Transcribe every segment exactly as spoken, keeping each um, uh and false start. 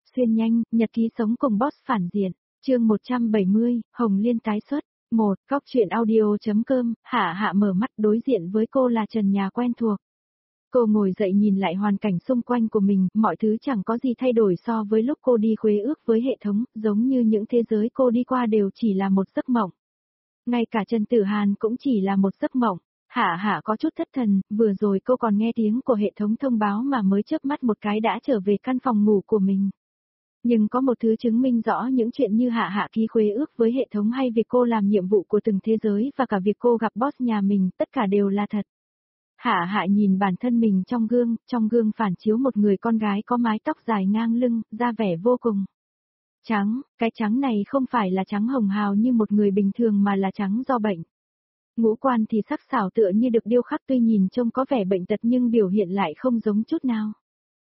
xuyên nhanh, nhật ký sống cùng boss phản diện. Chương một trăm bảy mươi, Hồng Liên tái xuất. một. Góc truyện audio.com, Hạ Hạ mở mắt đối diện với cô là trần nhà quen thuộc. Cô ngồi dậy nhìn lại hoàn cảnh xung quanh của mình, mọi thứ chẳng có gì thay đổi so với lúc cô đi khuê ước với hệ thống, giống như những thế giới cô đi qua đều chỉ là một giấc mộng. Ngay cả Trần Tử Hàn cũng chỉ là một giấc mộng. Hạ Hạ có chút thất thần, vừa rồi cô còn nghe tiếng của hệ thống thông báo mà mới chớp mắt một cái đã trở về căn phòng ngủ của mình. Nhưng có một thứ chứng minh rõ những chuyện như Hạ Hạ ký khuê ước với hệ thống hay việc cô làm nhiệm vụ của từng thế giới và cả việc cô gặp boss nhà mình, tất cả đều là thật. Hạ Hạ nhìn bản thân mình trong gương, trong gương phản chiếu một người con gái có mái tóc dài ngang lưng, da vẻ vô cùng trắng, cái trắng này không phải là trắng hồng hào như một người bình thường mà là trắng do bệnh. Ngũ quan thì sắc sảo tựa như được điêu khắc, tuy nhìn trông có vẻ bệnh tật nhưng biểu hiện lại không giống chút nào.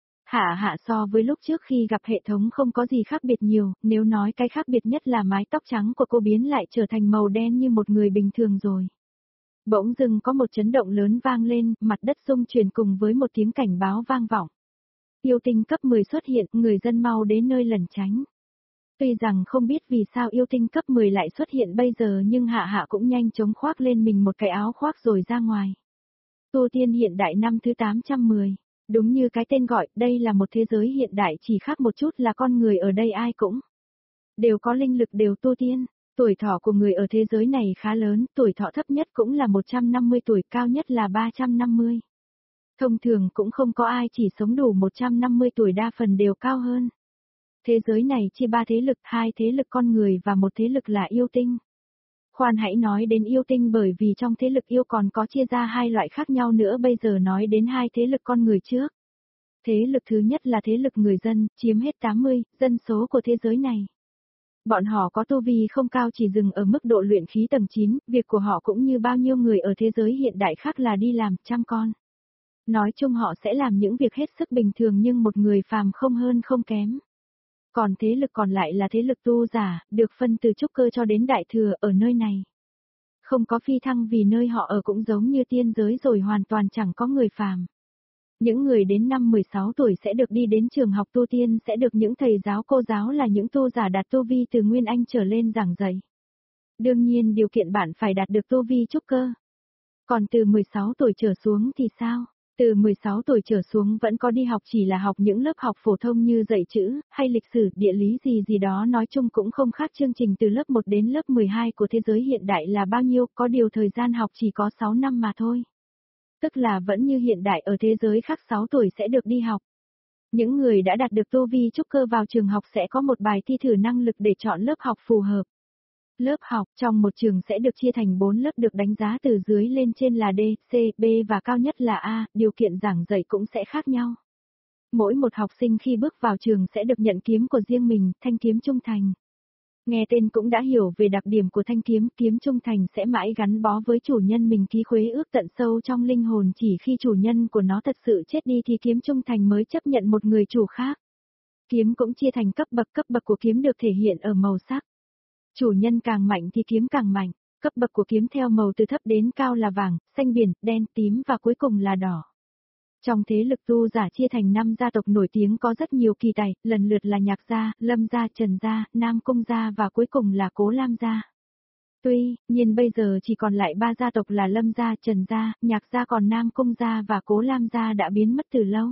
Hạ Hạ so với lúc trước khi gặp hệ thống không có gì khác biệt nhiều, nếu nói cái khác biệt nhất là mái tóc trắng của cô biến lại trở thành màu đen như một người bình thường rồi. Bỗng dưng có một chấn động lớn vang lên, mặt đất rung chuyển cùng với một tiếng cảnh báo vang vọng. Yêu tinh cấp mười xuất hiện, người dân mau đến nơi lẩn tránh. Tuy rằng không biết vì sao yêu tinh cấp mười lại xuất hiện bây giờ nhưng Hạ Hạ cũng nhanh chóng khoác lên mình một cái áo khoác rồi ra ngoài. Tu tiên hiện đại năm thứ tám trăm mười. Đúng như cái tên gọi, đây là một thế giới hiện đại, chỉ khác một chút là con người ở đây ai cũng đều có linh lực, đều tu tiên. Tuổi thọ của người ở thế giới này khá lớn, tuổi thọ thấp nhất cũng là một trăm năm mươi tuổi, cao nhất là ba trăm năm mươi. Thông thường cũng không có ai chỉ sống đủ một trăm năm mươi tuổi, đa phần đều cao hơn. Thế giới này chia ba thế lực, hai thế lực con người và một thế lực là yêu tinh. Khoan hãy nói đến yêu tinh bởi vì trong thế lực yêu còn có chia ra hai loại khác nhau nữa, bây giờ nói đến hai thế lực con người trước. Thế lực thứ nhất là thế lực người dân, chiếm hết tám mươi dân số của thế giới này. Bọn họ có tu vi không cao, chỉ dừng ở mức độ luyện khí tầng chín, việc của họ cũng như bao nhiêu người ở thế giới hiện đại khác là đi làm, chăm con. Nói chung họ sẽ làm những việc hết sức bình thường nhưng một người phàm không hơn không kém. Còn thế lực còn lại là thế lực tu giả, được phân từ trúc cơ cho đến đại thừa, ở nơi này. Không có phi thăng vì nơi họ ở cũng giống như tiên giới rồi, hoàn toàn chẳng có người phàm. Những người đến năm mười sáu tuổi sẽ được đi đến trường học tu tiên, sẽ được những thầy giáo cô giáo là những tu giả đạt tu vi từ Nguyên Anh trở lên giảng dạy. Đương nhiên điều kiện bạn phải đạt được tu vi trúc cơ. Còn từ mười sáu tuổi trở xuống thì sao? Từ mười sáu tuổi trở xuống vẫn có đi học, chỉ là học những lớp học phổ thông như dạy chữ, hay lịch sử, địa lý gì gì đó, nói chung cũng không khác chương trình từ lớp một đến lớp mười hai của thế giới hiện đại là bao nhiêu, có điều thời gian học chỉ có sáu năm mà thôi. Tức là vẫn như hiện đại, ở thế giới khác sáu tuổi sẽ được đi học. Những người đã đạt được tu vi trúc cơ vào trường học sẽ có một bài thi thử năng lực để chọn lớp học phù hợp. Lớp học trong một trường sẽ được chia thành bốn lớp được đánh giá từ dưới lên trên là D, C, B và cao nhất là A, điều kiện giảng dạy cũng sẽ khác nhau. Mỗi một học sinh khi bước vào trường sẽ được nhận kiếm của riêng mình, thanh kiếm trung thành. Nghe tên cũng đã hiểu về đặc điểm của thanh kiếm, kiếm trung thành sẽ mãi gắn bó với chủ nhân mình, ký khuế ước tận sâu trong linh hồn, chỉ khi chủ nhân của nó thật sự chết đi thì kiếm trung thành mới chấp nhận một người chủ khác. Kiếm cũng chia thành cấp bậc, cấp bậc của kiếm được thể hiện ở màu sắc. Chủ nhân càng mạnh thì kiếm càng mạnh, cấp bậc của kiếm theo màu từ thấp đến cao là vàng, xanh biển, đen, tím và cuối cùng là đỏ. Trong thế lực tu giả chia thành năm gia tộc nổi tiếng có rất nhiều kỳ tài, lần lượt là Nhạc gia, Lâm gia, Trần gia, Nam Cung gia và cuối cùng là Cố Lam gia. Tuy nhiên bây giờ chỉ còn lại ba gia tộc là Lâm gia, Trần gia, Nhạc gia, còn Nam Cung gia và Cố Lam gia đã biến mất từ lâu.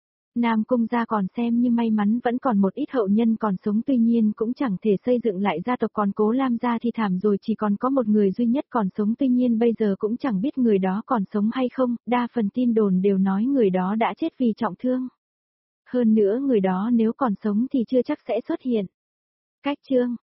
Nam Cung gia còn xem như may mắn vẫn còn một ít hậu nhân còn sống, tuy nhiên cũng chẳng thể xây dựng lại gia tộc, còn Cố Lam gia thì thảm rồi, chỉ còn có một người duy nhất còn sống, tuy nhiên bây giờ cũng chẳng biết người đó còn sống hay không, đa phần tin đồn đều nói người đó đã chết vì trọng thương. Hơn nữa người đó nếu còn sống thì chưa chắc sẽ xuất hiện. Cách chương,